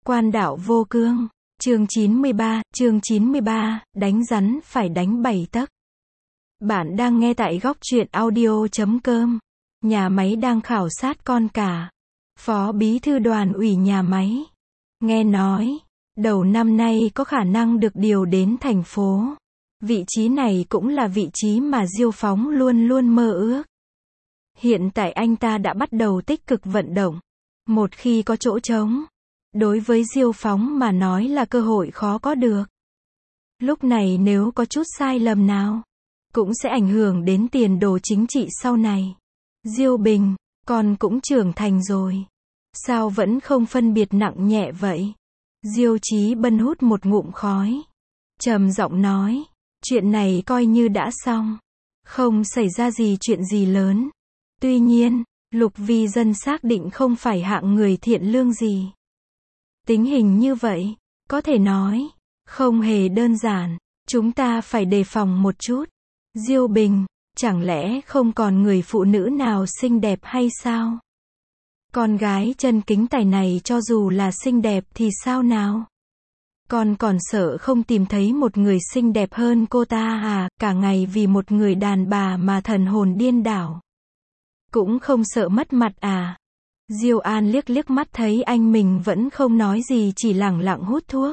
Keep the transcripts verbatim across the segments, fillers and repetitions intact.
Quan đạo vô cương. Chương chín mươi ba, chương chín mươi ba, đánh rắn phải đánh bảy tấc. Bạn đang nghe tại góc truyện audio chấm com. Nhà máy đang khảo sát con cả. Phó bí thư đoàn ủy nhà máy. Nghe nói, đầu năm nay có khả năng được điều đến thành phố. Vị trí này cũng là vị trí mà Diêu Phóng luôn luôn mơ ước. Hiện tại anh ta đã bắt đầu tích cực vận động. Một khi có chỗ trống, đối với Diêu Phóng mà nói là cơ hội khó có được. Lúc này nếu có chút sai lầm nào, cũng sẽ ảnh hưởng đến tiền đồ chính trị sau này. Diêu Bình, con cũng trưởng thành rồi. Sao vẫn không phân biệt nặng nhẹ vậy? Diêu Chí Bân hút một ngụm khói. Trầm giọng nói, chuyện này coi như đã xong. Không xảy ra gì chuyện gì lớn. Tuy nhiên, Lục Vi Dân xác định không phải hạng người thiện lương gì. Tính hình như vậy, có thể nói, không hề đơn giản, chúng ta phải đề phòng một chút. Diêu Bình, chẳng lẽ không còn người phụ nữ nào xinh đẹp hay sao? Con gái chân kính tài này cho dù là xinh đẹp thì sao nào? Con còn sợ không tìm thấy một người xinh đẹp hơn cô ta à, cả ngày vì một người đàn bà mà thần hồn điên đảo. Cũng không sợ mất mặt à? Diêu An liếc liếc mắt thấy anh mình vẫn không nói gì, chỉ lẳng lặng hút thuốc.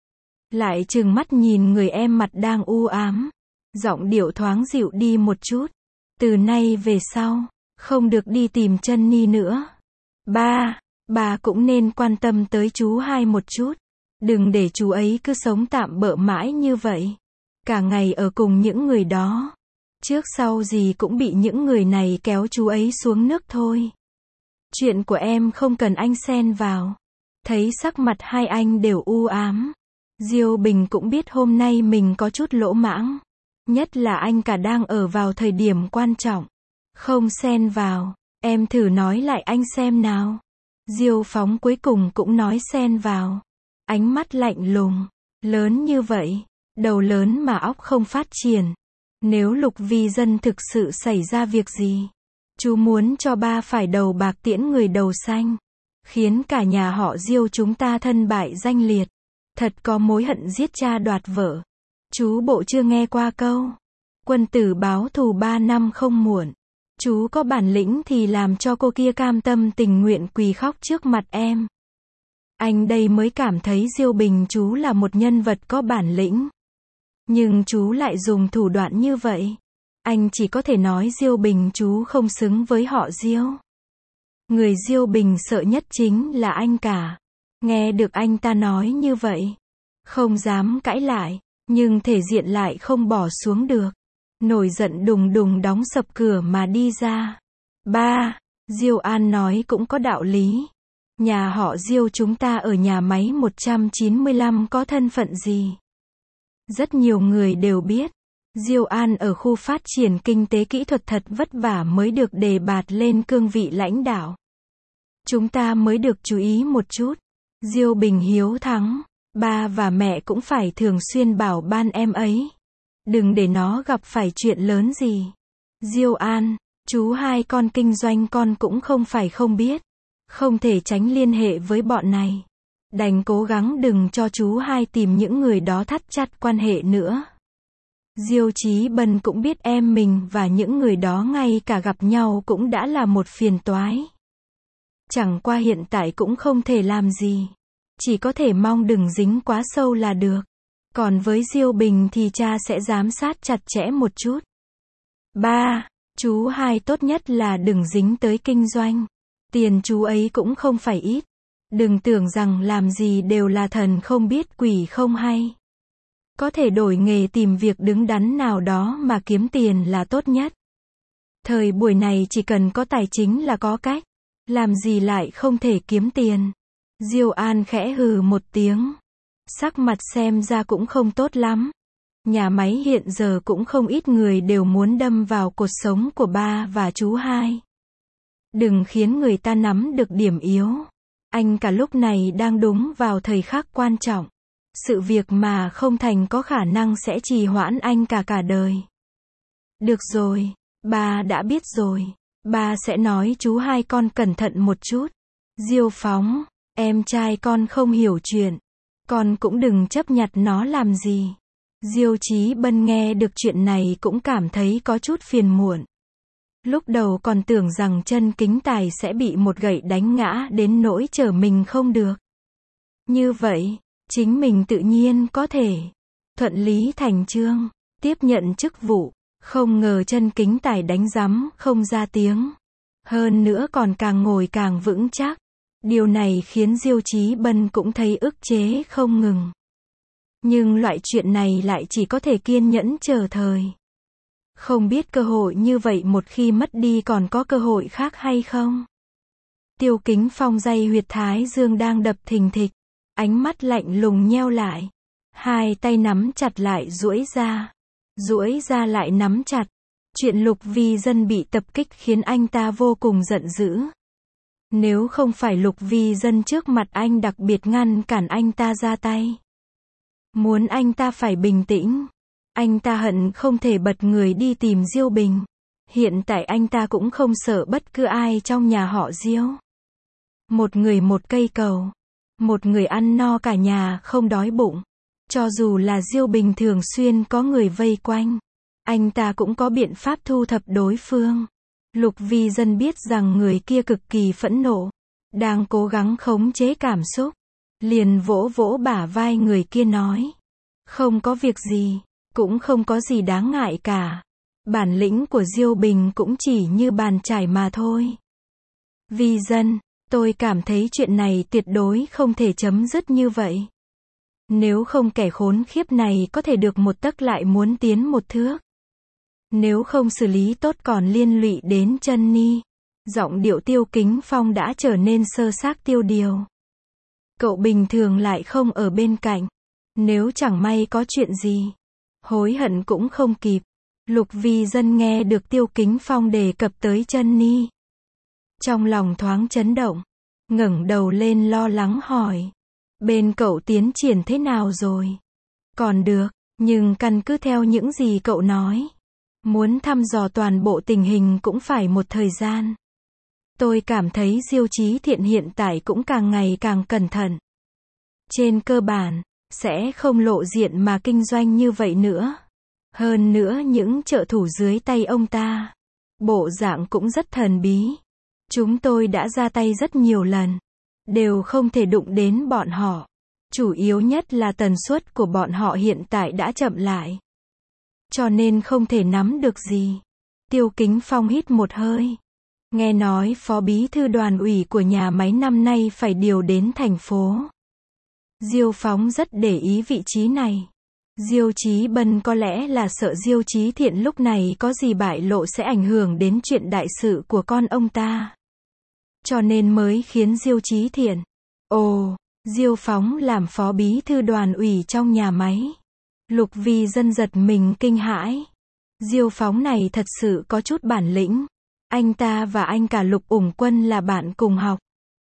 Lại trừng mắt nhìn người em mặt đang u ám. Giọng điệu thoáng dịu đi một chút. Từ nay về sau, không được đi tìm Chân Ni nữa. Ba, bà cũng nên quan tâm tới chú hai một chút. Đừng để chú ấy cứ sống tạm bợ mãi như vậy. Cả ngày ở cùng những người đó. Trước sau gì cũng bị những người này kéo chú ấy xuống nước thôi. Chuyện của em không cần anh xen vào. Thấy sắc mặt hai anh đều u ám. Diêu Bình cũng biết hôm nay mình có chút lỗ mãng. Nhất là anh cả đang ở vào thời điểm quan trọng. Không xen vào. Em thử nói lại anh xem nào. Diêu Phóng cuối cùng cũng nói xen vào. Ánh mắt lạnh lùng. Lớn như vậy. Đầu lớn mà óc không phát triển. Nếu Lục Vi Dân thực sự xảy ra việc gì, chú muốn cho ba phải đầu bạc tiễn người đầu xanh. Khiến cả nhà họ Diêu chúng ta thân bại danh liệt. Thật có mối hận giết cha đoạt vợ. Chú bộ chưa nghe qua câu. Quân tử báo thù ba năm không muộn. Chú có bản lĩnh thì làm cho cô kia cam tâm tình nguyện quỳ khóc trước mặt em. Anh đây mới cảm thấy Diêu Bình chú là một nhân vật có bản lĩnh. Nhưng chú lại dùng thủ đoạn như vậy. Anh chỉ có thể nói Diêu Bình chú không xứng với họ Diêu. Người Diêu Bình sợ nhất chính là anh cả. Nghe được anh ta nói như vậy, không dám cãi lại, nhưng thể diện lại không bỏ xuống được. Nổi giận đùng đùng đóng sập cửa mà đi ra. Ba, Diêu An nói cũng có đạo lý. Nhà họ Diêu chúng ta ở nhà máy một trăm chín mươi lăm có thân phận gì? Rất nhiều người đều biết. Diêu An ở khu phát triển kinh tế kỹ thuật thật vất vả mới được đề bạt lên cương vị lãnh đạo. Chúng ta mới được chú ý một chút. Diêu Bình hiếu thắng. Ba và mẹ cũng phải thường xuyên bảo ban em ấy. Đừng để nó gặp phải chuyện lớn gì. Diêu An, chú hai con kinh doanh con cũng không phải không biết. Không thể tránh liên hệ với bọn này. Đành cố gắng đừng cho chú hai tìm những người đó thắt chặt quan hệ nữa. Diêu Chí Bân cũng biết em mình và những người đó ngay cả gặp nhau cũng đã là một phiền toái. Chẳng qua hiện tại cũng không thể làm gì. Chỉ có thể mong đừng dính quá sâu là được. Còn với Diêu Bình thì cha sẽ giám sát chặt chẽ một chút. Ba, chú hai tốt nhất là đừng dính tới kinh doanh. Tiền chú ấy cũng không phải ít. Đừng tưởng rằng làm gì đều là thần không biết quỷ không hay. Có thể đổi nghề tìm việc đứng đắn nào đó mà kiếm tiền là tốt nhất. Thời buổi này chỉ cần có tài chính là có cách. Làm gì lại không thể kiếm tiền. Diêu An khẽ hừ một tiếng. Sắc mặt xem ra cũng không tốt lắm. Nhà máy hiện giờ cũng không ít người đều muốn đâm vào cột sống của ba và chú hai. Đừng khiến người ta nắm được điểm yếu. Anh cả lúc này đang đúng vào thời khắc quan trọng. Sự việc mà không thành có khả năng sẽ trì hoãn anh cả cả đời. Được rồi, ba đã biết rồi. Ba sẽ nói chú hai con cẩn thận một chút. Diêu Phóng, Em trai con không hiểu chuyện, con cũng đừng chấp nhặt nó làm gì. Diêu Chí Bân nghe được chuyện này cũng cảm thấy có chút phiền muộn. Lúc đầu còn tưởng rằng Chân Kính Tài sẽ bị một gậy đánh ngã đến nỗi trở mình không được. Như vậy, chính mình tự nhiên có thể thuận lý thành chương, tiếp nhận chức vụ. Không ngờ Chân Kính Tài đánh rắm không ra tiếng. Hơn nữa còn càng ngồi càng vững chắc. Điều này khiến Diêu Chí Bân cũng thấy ức chế không ngừng. Nhưng loại chuyện này lại chỉ có thể kiên nhẫn chờ thời. Không biết cơ hội như vậy một khi mất đi còn có cơ hội khác hay không? Tiêu Kính Phong day huyệt thái dương đang đập thình thịch. Ánh mắt lạnh lùng nheo lại. Hai tay nắm chặt lại duỗi ra. Duỗi ra lại nắm chặt. Chuyện Lục Vi Dân bị tập kích khiến anh ta vô cùng giận dữ. Nếu không phải Lục Vi Dân trước mặt anh đặc biệt ngăn cản anh ta ra tay. Muốn anh ta phải bình tĩnh. Anh ta hận không thể bật người đi tìm Diêu Bình. Hiện tại anh ta cũng không sợ bất cứ ai trong nhà họ Diêu. Một người một cây cầu. Một người ăn no cả nhà không đói bụng. Cho dù là Diêu Bình thường xuyên có người vây quanh, anh ta cũng có biện pháp thu thập đối phương. Lục Vi Dân biết rằng người kia cực kỳ phẫn nộ, đang cố gắng khống chế cảm xúc. Liền vỗ vỗ bả vai người kia nói. Không có việc gì, cũng không có gì đáng ngại cả. Bản lĩnh của Diêu Bình cũng chỉ như bàn chải mà thôi. Vi Dân, tôi cảm thấy chuyện này tuyệt đối không thể chấm dứt như vậy. Nếu không kẻ khốn khiếp này có thể được một tấc lại muốn tiến một thước. Nếu không xử lý tốt còn liên lụy đến Chân Ni. Giọng điệu Tiêu Kính Phong đã trở nên sơ xác tiêu điều. Cậu bình thường lại không ở bên cạnh. Nếu chẳng may có chuyện gì, hối hận cũng không kịp. Lục Vi Dân nghe được Tiêu Kính Phong đề cập tới Chân Ni. Trong lòng thoáng chấn động. Ngẩng đầu lên lo lắng hỏi. Bên cậu tiến triển thế nào rồi? Còn được, nhưng căn cứ theo những gì cậu nói. Muốn thăm dò toàn bộ tình hình cũng phải một thời gian. Tôi cảm thấy Diêu Chí Thiện hiện tại cũng càng ngày càng cẩn thận. Trên cơ bản, sẽ không lộ diện mà kinh doanh như vậy nữa. Hơn nữa những trợ thủ dưới tay ông ta, bộ dạng cũng rất thần bí. Chúng tôi đã ra tay rất nhiều lần, đều không thể đụng đến bọn họ. Chủ yếu nhất là tần suất của bọn họ hiện tại đã chậm lại. Cho nên không thể nắm được gì. Tiêu Kính Phong hít một hơi. Nghe nói phó bí thư đoàn ủy của nhà máy năm nay phải điều đến thành phố. Diêu Phóng rất để ý vị trí này. Diêu Chí Bân có lẽ là sợ Diêu Chí Thiện lúc này có gì bại lộ sẽ ảnh hưởng đến chuyện đại sự của con ông ta. Cho nên mới khiến Diêu Chí Thiện. Ồ, Diêu Phóng làm phó bí thư đoàn ủy trong nhà máy. Lục Vi Dân giật mình kinh hãi. Diêu Phóng này thật sự có chút bản lĩnh. Anh ta và anh cả Lục Ủng Quân là bạn cùng học.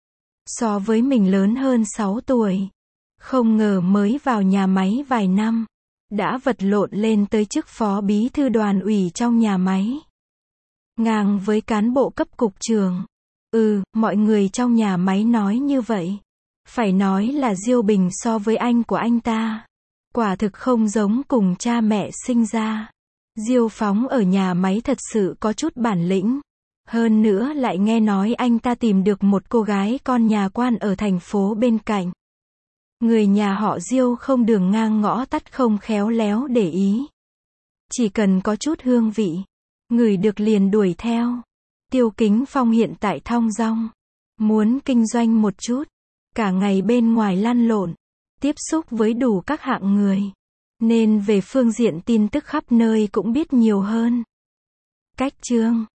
So với mình lớn hơn sáu tuổi. Không ngờ mới vào nhà máy vài năm, đã vật lộn lên tới chức phó bí thư đoàn ủy trong nhà máy. Ngang với cán bộ cấp cục trưởng. Ừ, mọi người trong nhà máy nói như vậy. Phải nói là Diêu Bình so với anh của anh ta. Quả thực không giống cùng cha mẹ sinh ra. Diêu Phóng ở nhà máy thật sự có chút bản lĩnh. Hơn nữa lại nghe nói anh ta tìm được một cô gái con nhà quan ở thành phố bên cạnh. Người nhà họ Diêu không đường ngang ngõ tắt không khéo léo để ý. Chỉ cần có chút hương vị, người được liền đuổi theo. Tiêu Kính Phong hiện tại thong dong. Muốn kinh doanh một chút. Cả ngày bên ngoài lăn lộn. Tiếp xúc với đủ các hạng người. Nên về phương diện tin tức khắp nơi cũng biết nhiều hơn. Cách chương